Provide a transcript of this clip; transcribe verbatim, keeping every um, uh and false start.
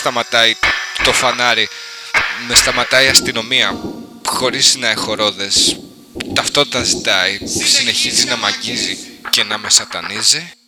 σταματάει το φανάρι, με σταματάει η αστυνομία χωρίς να έχω ρόδες. Ταυτότητα ζητάει, συνεχίζει να μ' αγγίζει και να με σατανίζει.